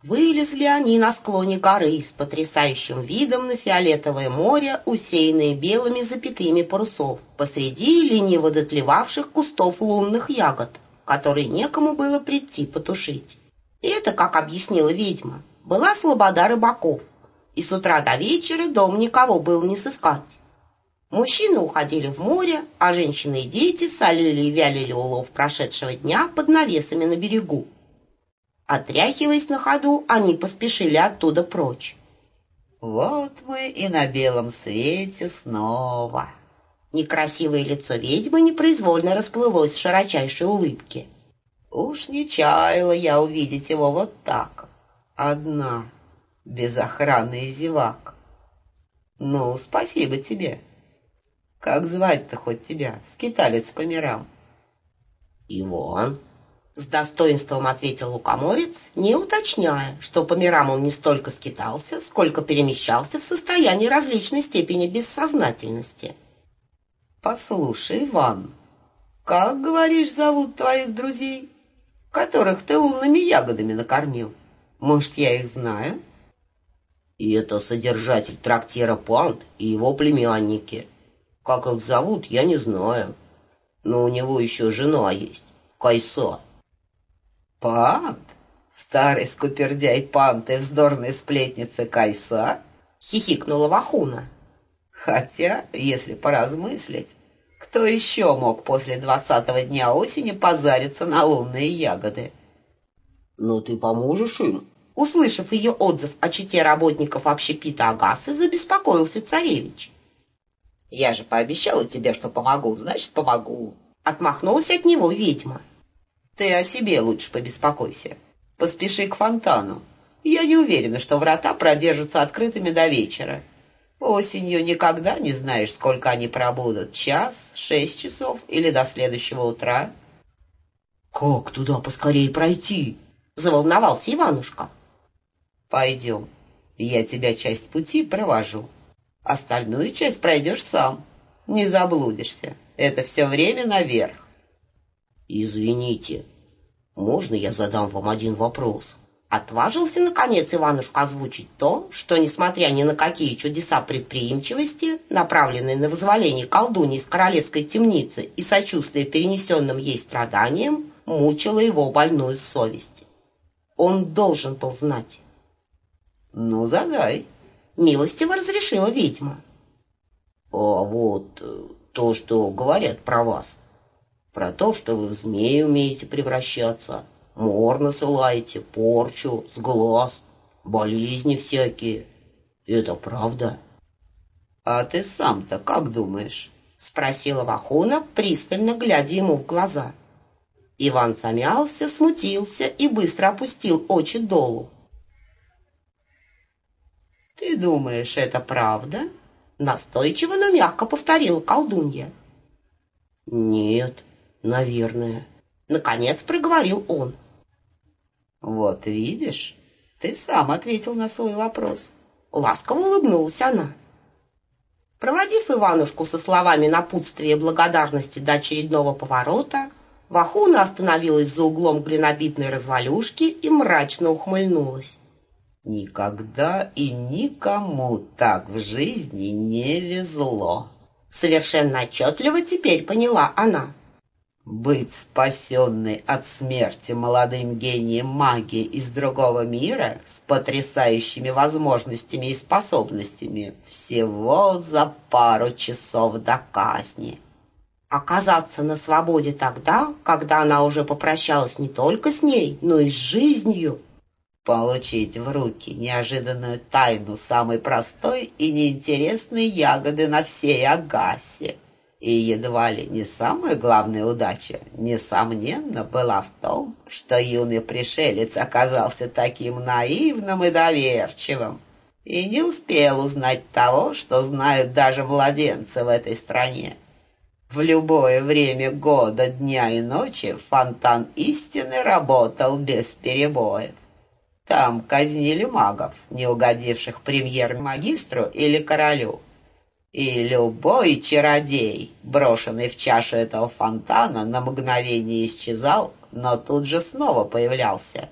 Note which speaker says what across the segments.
Speaker 1: Вылезли они на склоне горы с потрясающим видом на фиолетовое море, усеянное белыми запятыми парусов, посреди лениво дотлевавших кустов лунных ягод, которые некому было прийти потушить. И это, как объяснила ведьма, была слобода рыбаков, и с утра до вечера дом никого было не сыскать. Мужчины уходили в море, а женщины и дети солили и вялили улов прошедшего дня под навесами на берегу. Отряхиваясь на ходу, они поспешили оттуда прочь.
Speaker 2: «Вот мы и на белом свете снова!»
Speaker 1: Некрасивое лицо ведьмы непроизвольно расплылось в широчайшей улыбке.
Speaker 2: «Уж не чаяла я увидеть его вот так, одна, без охраны и зевак. Ну, спасибо тебе. Как звать-то хоть тебя, скиталец по мирам?»
Speaker 1: «Иван», — с достоинством ответил лукоморец, не уточняя, что по мирам он не столько скитался, сколько перемещался в состоянии различной степени бессознательности.
Speaker 2: «Послушай, Иван, как, говоришь, зовут твоих друзей, которых ты лунными ягодами накормил? Может, я их знаю?»
Speaker 1: «И это содержатель трактира Пант и его племянники. Как их зовут, я не знаю, но у него еще жена есть, Кайса».
Speaker 2: «Пант? Старый скупердяй Пант и вздорная сплетница Кайса?»
Speaker 1: — хихикнула Вахуна.
Speaker 2: «Хотя, если поразмыслить, кто еще мог после 20-го дня осени позариться на лунные ягоды?»
Speaker 1: «Ну ты поможешь им?» Услышав ее отзыв о чете работников общепита Агасы, забеспокоился царевич.
Speaker 2: «Я же пообещала тебе, что помогу, значит, помогу».
Speaker 1: Отмахнулась от него ведьма.
Speaker 2: «Ты о себе лучше побеспокойся. Поспеши к фонтану. Я не уверена, что врата продержатся открытыми до вечера. Осенью никогда не знаешь, сколько они пробудут. 6 часов или до следующего утра».
Speaker 1: «Как туда поскорее пройти?» — заволновался Иванушка.
Speaker 2: «Пойдем. Я тебя часть пути провожу. Остальную часть пройдешь сам. Не заблудишься. Это все время наверх».
Speaker 1: «Извините, можно я задам вам один вопрос?» Отважился, наконец, Иванушка озвучить то, что, несмотря ни на какие чудеса предприимчивости, направленные на вызволение колдуньи из королевской темницы и сочувствие перенесенным ей страданиям, мучила его больную совесть. Он должен был знать.
Speaker 2: «Ну, задай»,
Speaker 1: — милостиво разрешила ведьма. «А вот то, что говорят про вас, про то, что вы в змеи умеете превращаться, мор насылаете, порчу, сглаз, болезни всякие. Это правда?»
Speaker 2: «А ты сам-то как думаешь?»
Speaker 1: — спросила Вахуна, пристально глядя ему в глаза. Иван замялся, смутился и быстро опустил очи долу.
Speaker 2: «Ты думаешь, это правда?»
Speaker 1: — настойчиво, но мягко повторила колдунья.
Speaker 2: «Нет, наверное»,
Speaker 1: — наконец проговорил он.
Speaker 2: «Вот видишь, ты сам ответил на свой вопрос».
Speaker 1: Ласково улыбнулась она. Проводив Иванушку со словами напутствия и благодарности до очередного поворота, Вахуна остановилась за углом глинобитной развалюшки и мрачно ухмыльнулась.
Speaker 2: «Никогда и никому так в жизни не везло»,
Speaker 1: — совершенно отчетливо теперь поняла она.
Speaker 2: «Быть спасенной от смерти молодым гением магии из другого мира с потрясающими возможностями и способностями всего за пару часов до казни.
Speaker 1: Оказаться на свободе тогда, когда она уже попрощалась не только с ней, но и с жизнью.
Speaker 2: Получить в руки неожиданную тайну самой простой и неинтересной ягоды на всей Агасе. И едва ли не самая главная удача, несомненно, была в том, что юный пришелец оказался таким наивным и доверчивым и не успел узнать того, что знают даже младенцы в этой стране. В любое время года, дня и ночи фонтан истины работал без перебоев. Там казнили магов, не угодивших премьер-магистру или королю. И любой чародей, брошенный в чашу этого фонтана, на мгновение исчезал, но тут же снова появлялся.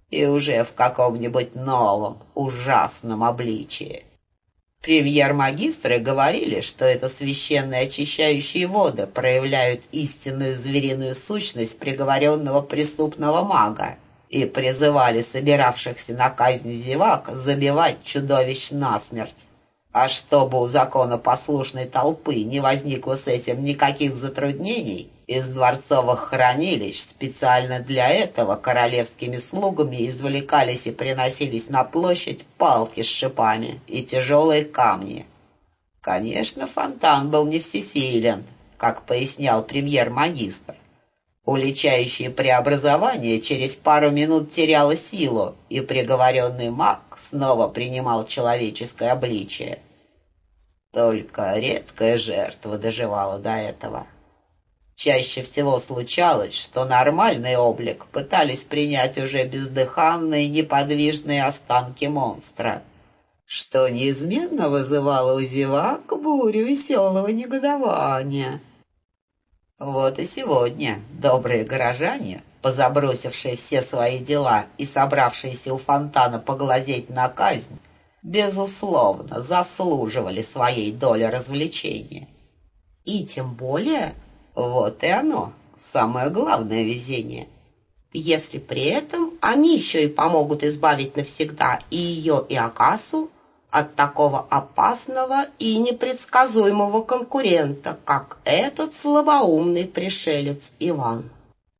Speaker 2: и уже в каком-нибудь новом, ужасном обличии. Премьер-магистры говорили, что это священные очищающие воды проявляют истинную звериную сущность приговоренного преступного мага и призывали собиравшихся на казнь зевак забивать чудовищ насмерть. А чтобы у законопослушной толпы не возникло с этим никаких затруднений, из дворцовых хранилищ специально для этого королевскими слугами извлекались и приносились на площадь палки с шипами и тяжелые камни. Конечно, фонтан был не всесилен, как пояснял премьер-магистр. Уличающее преобразование через пару минут теряло силу, и приговоренный маг снова принимал человеческое обличие. Только редкая жертва доживала до этого. Чаще всего случалось, что нормальный облик пытались принять уже бездыханные неподвижные останки монстра, что неизменно вызывало у зевак бурю веселого негодования. Вот и сегодня добрые горожане, позабросившие все свои дела и собравшиеся у фонтана поглазеть на казнь, безусловно, заслуживали своей доли развлечения.
Speaker 1: И тем более,
Speaker 2: вот и оно, самое главное везение,
Speaker 1: если при этом они еще и помогут избавить навсегда и ее, и Агасу от такого опасного и непредсказуемого конкурента, как этот слабоумный пришелец Иван.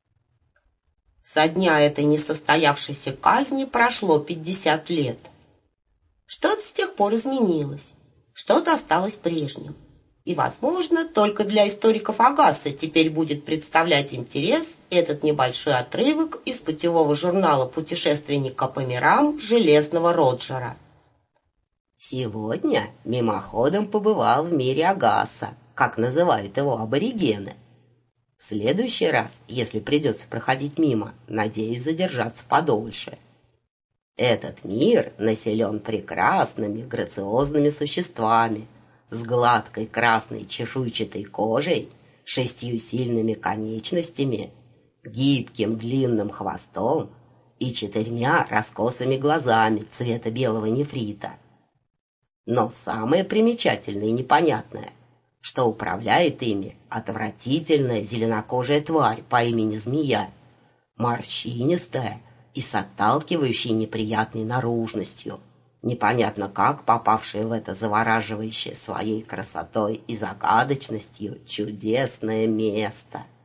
Speaker 1: Со дня этой несостоявшейся казни прошло 50 лет. Что-то с тех пор изменилось, что-то осталось прежним. И, возможно, только для историков Агасы теперь будет представлять интерес этот небольшой отрывок из путевого журнала путешественника по мирам Железного Роджера. Сегодня мимоходом побывал в мире Агаса, как называют его аборигены. В следующий раз, если придется проходить мимо, надеюсь задержаться подольше. Этот мир населен прекрасными, грациозными существами, с гладкой красной чешуйчатой кожей, 6 сильными конечностями, гибким длинным хвостом и 4 раскосыми глазами цвета белого нефрита. Но самое примечательное и непонятное, что управляет ими отвратительная зеленокожая тварь по имени Змея, морщинистая и с отталкивающей неприятной наружностью, непонятно как попавшая в это завораживающее своей красотой и загадочностью чудесное место.